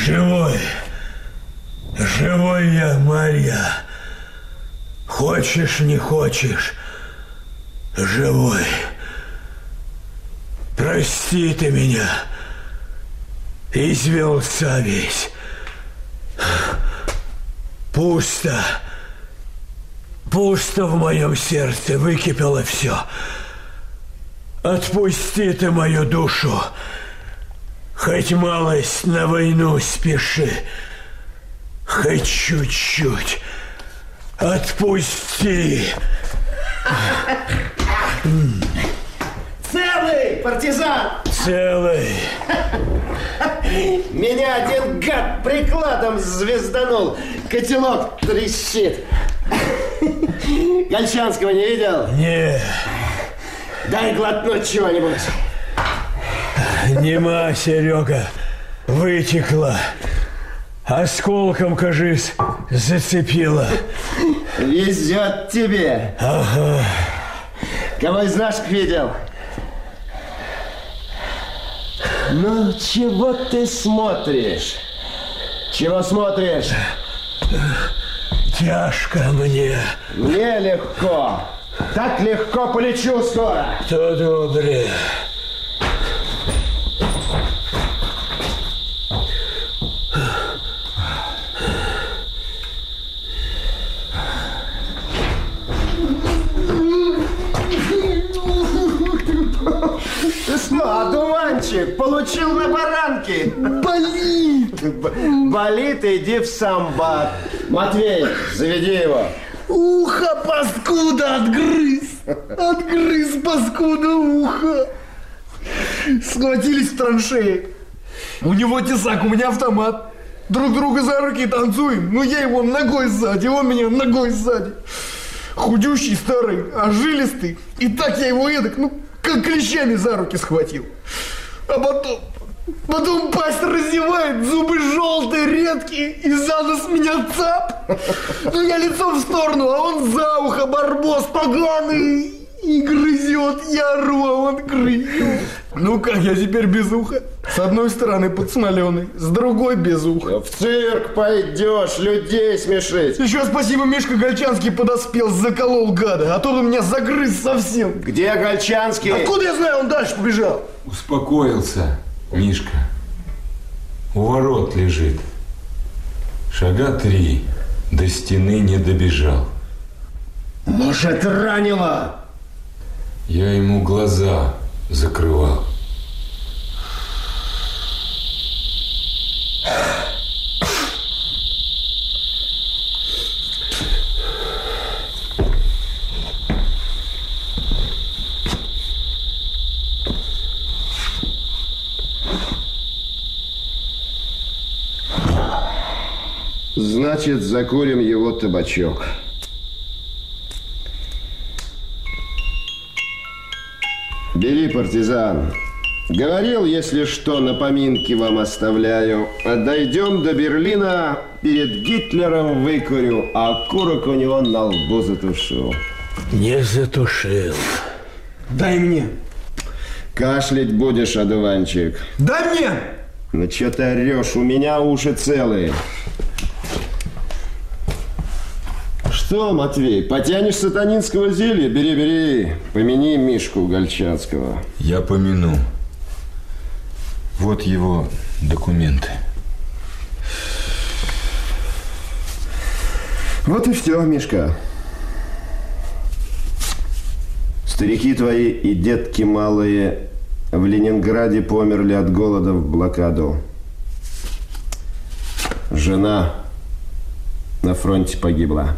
Живой. Живой я, Марья. Хочешь, не хочешь. Живой. Прости ты меня. Извелся весь. Пусто. Пусто в моем сердце. Выкипело все. Отпусти ты мою душу. Хоть малость на войну спеши. Хоть чуть-чуть. Отпусти. Целый, партизан! Целый. Меня один гад прикладом звезданул. Котелок трещит. Гольчанского не видел? Не. Дай глотнуть чего-нибудь. Нема, Серега. Вытекла. Осколком, кажись, зацепила. Везет тебе. Ага. Кого из наших видел? Ну, чего ты смотришь? Чего смотришь? Тяжко мне. Мне легко. Так легко полечу скоро. То добре. Ты что, одуванчик, получил на баранки? Болит. Болит, иди в самбат. Матвей, заведи его. Ухо, паскуда, отгрыз. Отгрыз, паскуда, ухо. Схватились в траншеи. У него тесак, у меня автомат. Друг друга за руки танцуем. Ну, я его ногой сзади, он меня ногой сзади. Худющий, старый, а жилистый. И так я его эдак, ну, как клещами за руки схватил. А потом пасть раздевает, зубы желтые, редкие, и за нос меня цап. Ну, я лицом в сторону, а он за ухо, барбос поганый. И грызет, я ору, а он грызет. Ну как, я теперь без уха? С одной стороны подсмоленный, с другой без уха. В цирк пойдешь, людей смешить. Еще спасибо, Мишка Гольчанский подоспел, заколол гада, а то он меня загрыз совсем. Где Гольчанский? Откуда я знаю, он дальше побежал. Успокоился, Мишка. У ворот лежит. Шага 3, до стены не добежал. Может, ранило? Я ему глаза закрывал. Значит, закурим его табачок. Бери, партизан. Говорил, если что, на поминки вам оставляю. А дойдем до Берлина, перед Гитлером выкурю, а окурок у него на лбу затушил. Не затушил. Дай мне. Кашлять будешь, одуванчик. Дай мне. Ну, что ты орешь? У меня уши целые. Что, Матвей, потянешь сатанинского зелья? Бери, бери. Помяни Мишку Гольчанского. Я помяну. Вот его документы. Вот и все, Мишка. Старики твои и детки малые в Ленинграде померли от голода в блокаду. Жена на фронте погибла.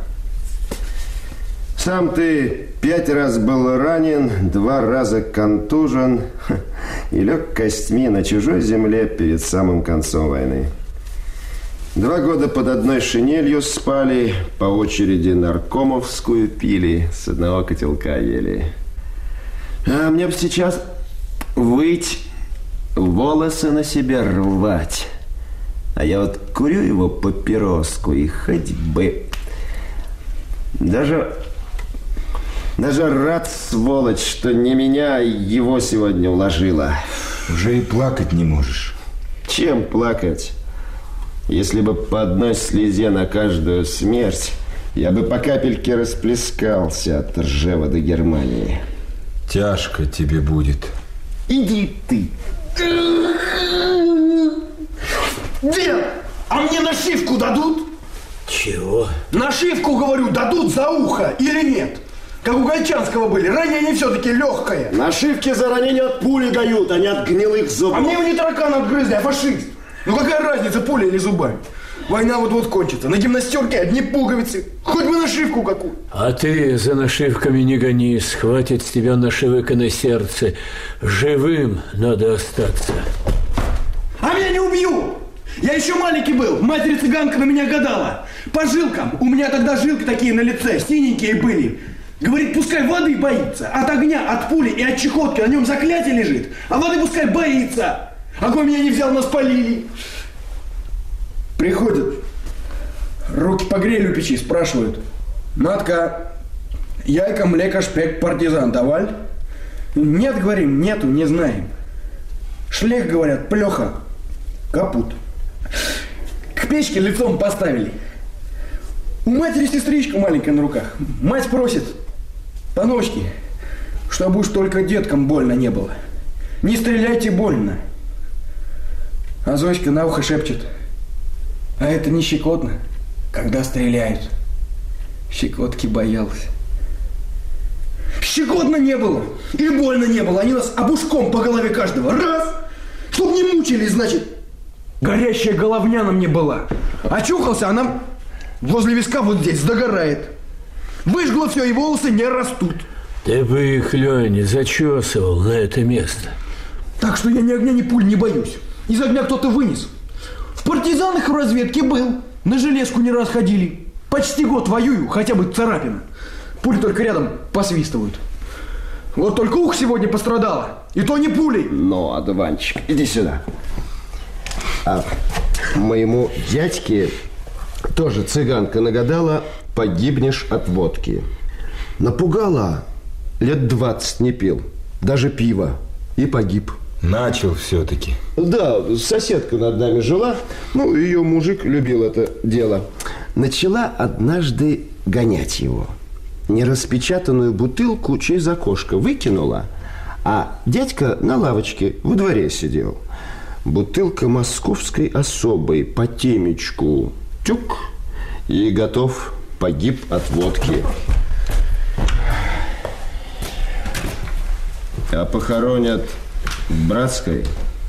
Сам ты 5 раз был ранен, 2 раза контужен и лег костьми на чужой земле перед самым концом войны. 2 года под одной шинелью спали, по очереди наркомовскую пили, с одного котелка ели. А мне бы сейчас выть, волосы на себя рвать. А я вот курю его папироску и хоть бы... Даже рад, сволочь, что не меня его сегодня уложила. Уже и плакать не можешь. Чем плакать? Если бы по одной слезе на каждую смерть, я бы по капельке расплескался от Ржева до Германии. Тяжко тебе будет. Иди ты. Дед, а мне нашивку дадут? Чего? Нашивку, говорю, дадут за ухо или нет? Как у Гольчанского были. Ранение все-таки легкое. Нашивки за ранение от пули дают, а не от гнилых зубов. А мне его не таракан отгрызли, а фашист. Ну какая разница, пуля или зубами? Война вот-вот кончится. На гимнастерке одни пуговицы. Хоть бы нашивку какую. А ты за нашивками не гонись. Хватит с тебя нашивок и на сердце. Живым надо остаться. А меня не убью! Я еще маленький был. Матери-цыганка на меня гадала. По жилкам. У меня тогда жилки такие на лице, синенькие были. Говорит, пускай воды боится. От огня, от пули и от чехотки на нем заклятие лежит. А воды пускай боится. Огонь меня не взял, нас полили. Приходят, руки погрели у печи, спрашивают. Матка, яйка, млеко, шпек, партизан даваль? Нет, говорим, нету, не знаем. Шлех, говорят, плеха, капут. К печке лицом поставили. У матери сестричка маленькая на руках. Мать просит, паночки, чтобы уж только деткам больно не было. Не стреляйте больно. А Зоська на ухо шепчет. А это не щекотно, когда стреляют. Щекотки боялась. Щекотно не было и больно не было. Они нас обушком по голове каждого. Раз! Чтоб не мучились, значит. Горящая головня на мне была. Очухался, она возле виска вот здесь догорает. Выжгло все, и волосы не растут. Ты бы их, Лёня, зачесывал на это место. Так что я ни огня, ни пуль не боюсь. Из огня кто-то вынес. В партизанах в разведке был. На железку не раз ходили. Почти год воюю, хотя бы царапина. Пули только рядом посвистывают. Вот только ухо сегодня пострадало. И то не пулей. Ну, одуванчик, иди сюда. А моему дядьке тоже цыганка нагадала: погибнешь от водки. Напугала, лет 20 не пил. Даже пиво. И погиб. Начал все-таки. Да, соседка над нами жила. Ну, ее мужик любил это дело. Начала однажды гонять его. Нераспечатанную бутылку через окошко выкинула, а дядька на лавочке во дворе сидел. Бутылка московской особой по темечку. Тюк. И готов, погиб от водки. А похоронят в Братской.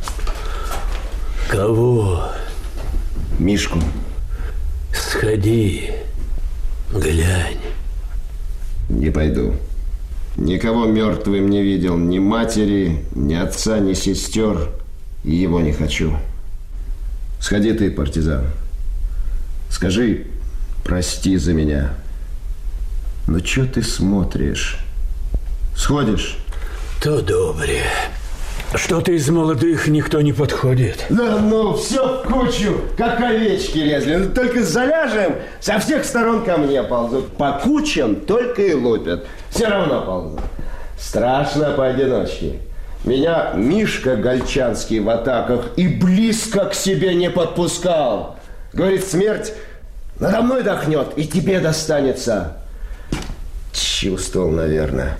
Кого? Мишку. Сходи, глянь. Не пойду. Никого мертвым не видел. Ни матери, ни отца, ни сестер. И его не хочу. Сходи ты, партизан. Скажи, прости за меня. Но чё ты смотришь? Сходишь? То добре. Что-то из молодых никто не подходит. Да ну, все в кучу, как овечки лезли. Ну, только заляжем, со всех сторон ко мне ползут. По кучам только и лупят. Все равно ползут. Страшно поодиночке. Меня Мишка Гольчанский в атаках и близко к себе не подпускал. Говорит, смерть надо мной дохнет, и тебе достанется. Чувствовал, наверное.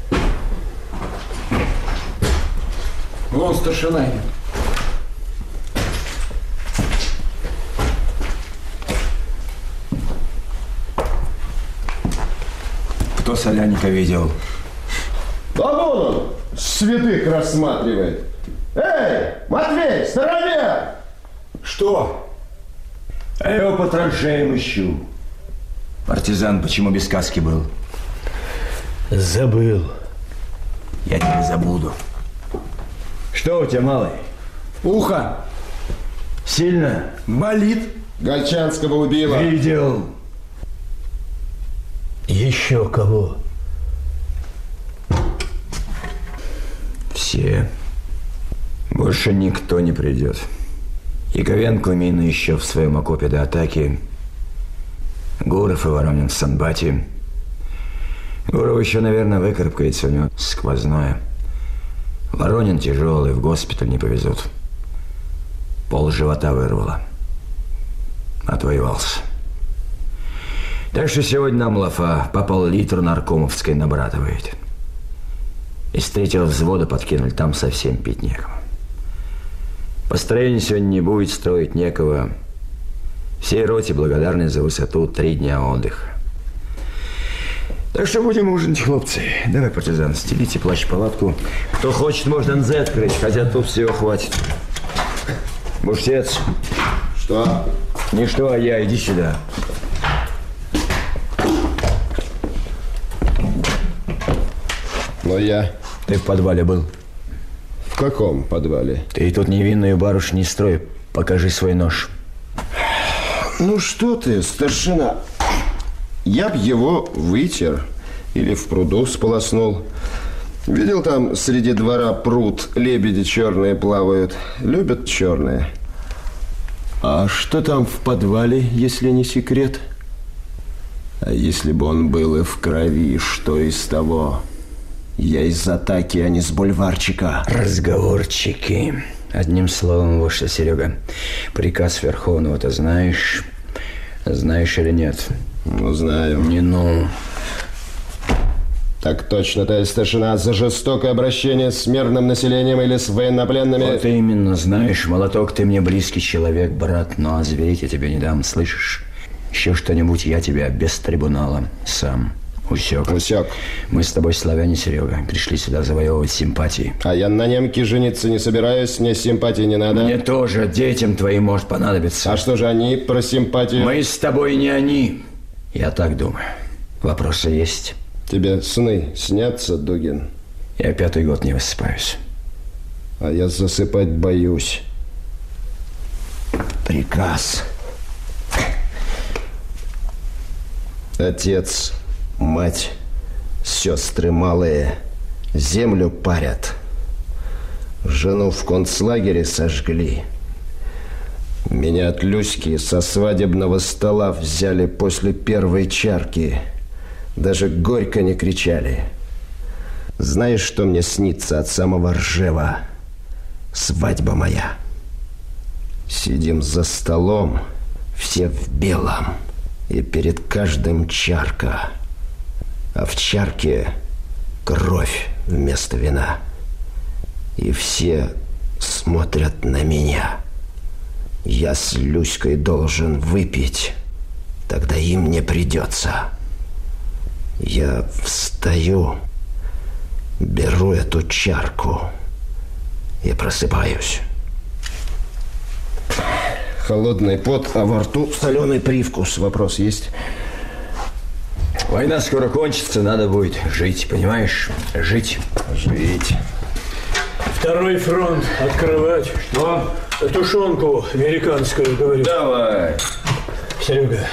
Вон старшина идет. Кто Соляника видел? А вон он, святых рассматривает. Эй, Матвей, старовер! Что? А я его по траншеям ищу. Партизан почему без каски был? Забыл. Я не забуду. Что у тебя, малый? Ухо Сильно? болит. Гольчанского убила. Видел. Еще кого? Все. Больше никто не придет. Яковенко Мина еще в своем окопе до атаки. Гуров и Воронин в Санбате. Гуров еще, наверное, выкарабкается, у него сквозное. Воронин тяжелый, в госпиталь не повезут. Пол живота вырвало. отвоевался. Так что сегодня нам лафа по пол-литру наркомовской набратывает. Из 3-го взвода подкинули, там совсем пить некому. Построения сегодня не будет, строить некого. Всей роте благодарны за высоту, 3 дня отдыха. Так что будем ужинать, хлопцы. Давай, партизан, стелите плащ-палатку. Кто хочет, может НЗ открыть, хотя тут всего хватит. Буштец. Что? Не что, а я. Иди сюда. Но я... Ты в подвале был? В каком подвале? Ты тут невинную барышню не строй. Покажи свой нож. Ну что ты, старшина? Я б его вытер или в пруду сполоснул. Видел, там среди двора пруд, лебеди черные плавают. Любят черные. А что там в подвале, если не секрет? А если бы он был и в крови, что из того? Я из атаки, а не с бульварчика. Разговорчики. Одним словом, вот что, Серега. Приказ Верховного ты знаешь? Знаешь или нет? Ну, знаю. Не ну. Так точно, товарищ старшина, за жестокое обращение с мирным населением или с военнопленными... Вот именно, знаешь, Молоток, ты мне близкий человек, брат, но озвереть я тебе не дам, слышишь? Еще что-нибудь я тебя без трибунала сам усек. Усек. Мы с тобой славяне, Серега, пришли сюда завоевывать симпатии. А я на немке жениться не собираюсь, мне симпатии не надо. Мне тоже, детям твоим может понадобиться. А что же они про симпатию? Мы с тобой не они. Я так думаю. Вопросы есть? Тебе сны снятся, Дугин? Я 5-й год не высыпаюсь. А я засыпать боюсь. Приказ. Отец, мать, сестры малые землю парят. Жену в концлагере сожгли. Меня от Люськи со свадебного стола взяли после первой чарки. Даже горько не кричали. Знаешь, что мне снится от самого Ржева? Свадьба моя. Сидим за столом, все в белом, и перед каждым чарка. А в чарке кровь вместо вина. И все смотрят на меня. Я с Люськой должен выпить, тогда им не придется. Я встаю, беру эту чарку и просыпаюсь. Холодный пот, а во рту соленый привкус. Вопрос есть? Война скоро кончится, надо будет жить, понимаешь? Жить. Жить. 2-й фронт открывать. Что? Тушенку американскую, говорю. Давай. Серега.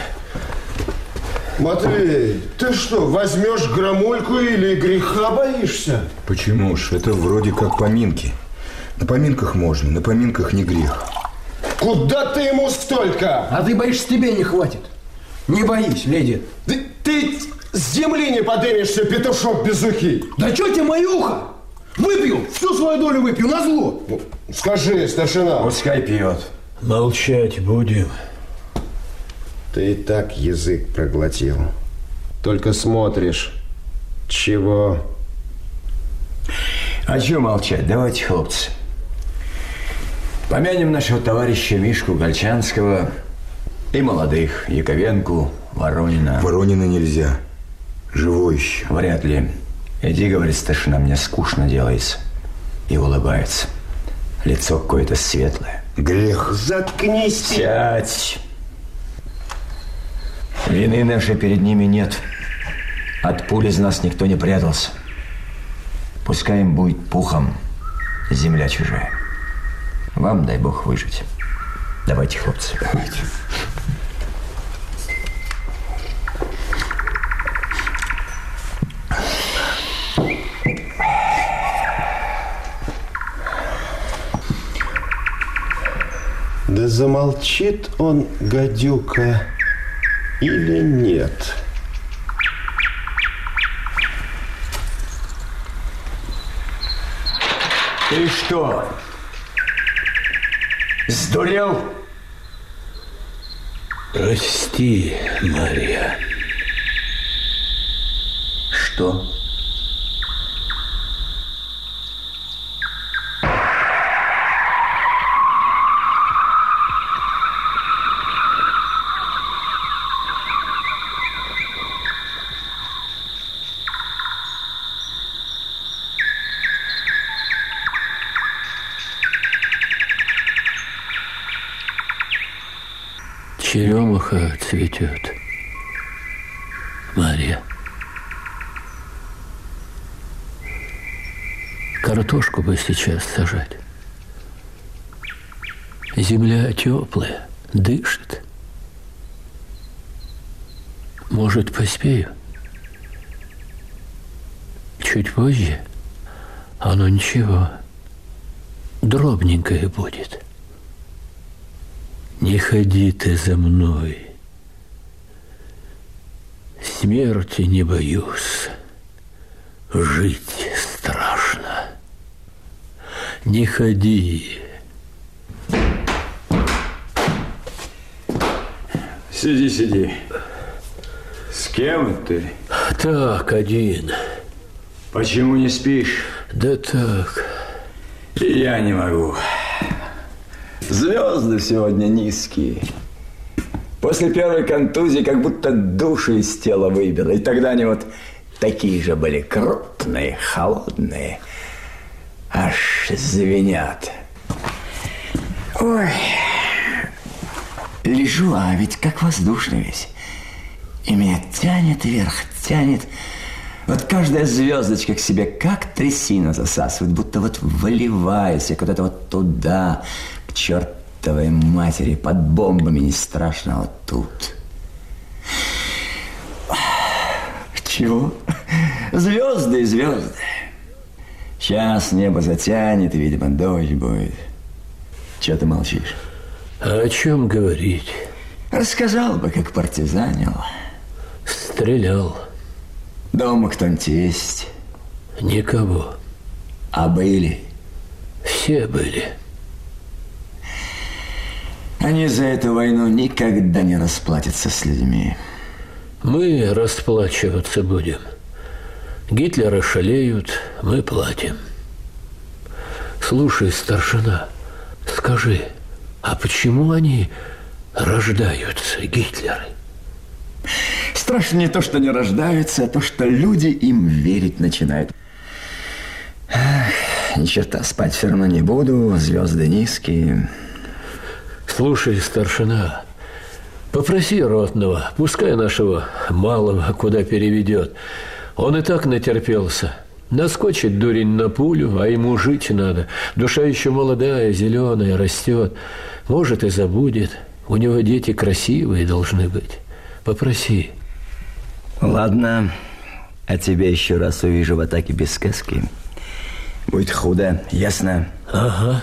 Матвей, ты что, возьмешь грамульку или греха боишься? Почему ж? Это вроде как поминки. На поминках можно, на поминках не грех. Куда ты ему столько? А ты боишься, тебе не хватит. Не боись, леди. Ты с земли не подымешься, петушок безухий. Да что тебе моюха? Выпью, всю свою долю выпью, назло. Скажи, старшина. Пускай пьет. Молчать будем. Ты и так язык проглотил. Только смотришь. Чего? А чего молчать? Давайте, хлопцы. Помянем нашего товарища Мишку Гольчанского и молодых Яковенку, Воронина. Воронина нельзя. Живой еще. Вряд ли. Иди, говорит старшина, мне скучно делается. И улыбается. Лицо какое-то светлое. Грех. Заткнись. Сядь. Вины нашей перед ними нет. От пуль из нас никто не прятался. Пускай им будет пухом земля чужая. Вам, дай бог, выжить. Давайте, хлопцы. Давайте. Да замолчит он, гадюка, или нет? Ты что? Сдурел? Прости, Мария. Что? Черемуха цветет, Мария. Картошку бы сейчас сажать. Земля теплая, дышит. Может, поспею? Чуть позже? Оно ничего. Дробненькое будет. Не ходи ты за мной. Смерти не боюсь. Жить страшно. Не ходи. Сиди, сиди. С кем ты? Так, один. Почему не спишь? Да так. Я не могу. Звезды сегодня низкие. После первой контузии как будто души из тела выбило. И тогда они вот такие же были крупные, холодные. Аж звенят. Ой. Лежу, а ведь как воздушный весь. И меня тянет вверх, тянет. Вот каждая звездочка к себе как трясина засасывает, будто вот выливается куда-то вот туда, к чертовой матери, под бомбами не страшно, а вот тут. Чего? Звезды и звезды. Сейчас небо затянет, и, видимо, дождь будет. Чего ты молчишь? А о чем говорить? Рассказал бы, как партизанил. Стрелял. Дома кто-нибудь есть? Никого. А были? Все были. Они за эту войну никогда не расплатятся с людьми. Мы расплачиваться будем. Гитлера шалеют, мы платим. Слушай, старшина, скажи, а почему они рождаются, Гитлеры? Страшно не то, что не рождаются, а то, что люди им верить начинают. Ах, ни черта, спать все равно не буду, звезды низкие. Слушай, старшина, попроси ротного, пускай нашего малого куда переведет. Он и так натерпелся. Наскочит дурень на пулю, а ему жить надо. Душа еще молодая, зеленая, растет. Может, и забудет. У него дети красивые должны быть. Попроси. Ладно, а тебя еще раз увижу в атаке без сказки. Будет худо, ясно? Ага.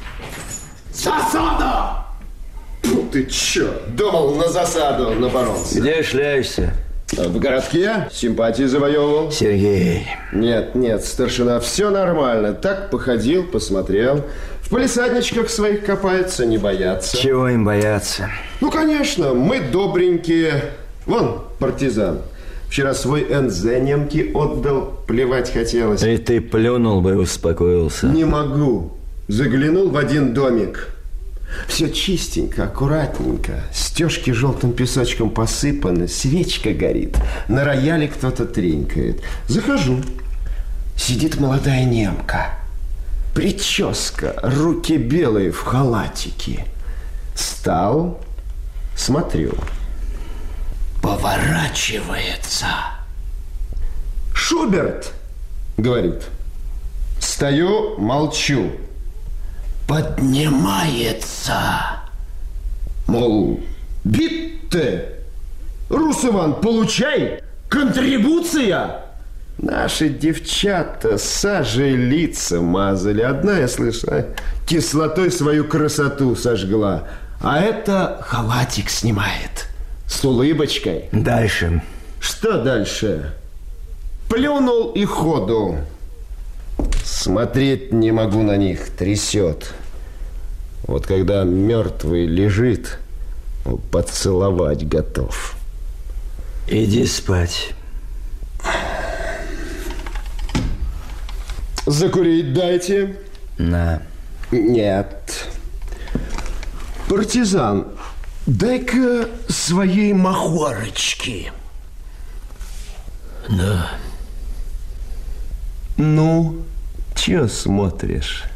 Засада! Фу, ты чё? Думал, на засаду напоролся. Где шляешься? В городке симпатии завоевывал. Сергей. Нет, старшина, все нормально. Так походил, посмотрел. В палисадничках своих копается, не боятся. Чего им бояться? Ну, конечно, мы добренькие. Вон, партизан. Вчера свой НЗ немки отдал, плевать хотелось. И ты плюнул бы и успокоился. Не могу. Заглянул в один домик. Все чистенько, аккуратненько. Стежки желтым песочком посыпаны, свечка горит. На рояле кто-то тренькает. Захожу. Сидит молодая немка. Прическа, руки белые в халатике. Стал, смотрю. Поворачивается. Шуберт, говорит. Стою, молчу. Поднимается. Мол, битте. Рус Иван, получай. Контрибуция. Наши девчата сажей лица мазали. Одна, я слышу, кислотой свою красоту сожгла. А это халатик снимает. С улыбочкой. Дальше. Что дальше? Плюнул и ходу. Смотреть не могу на них, трясет. Вот когда мертвый лежит, Поцеловать готов. Иди спать. Закурить дайте. На. Нет. Партизан, дай-ка своей махорочки. Да. Ну, чё смотришь?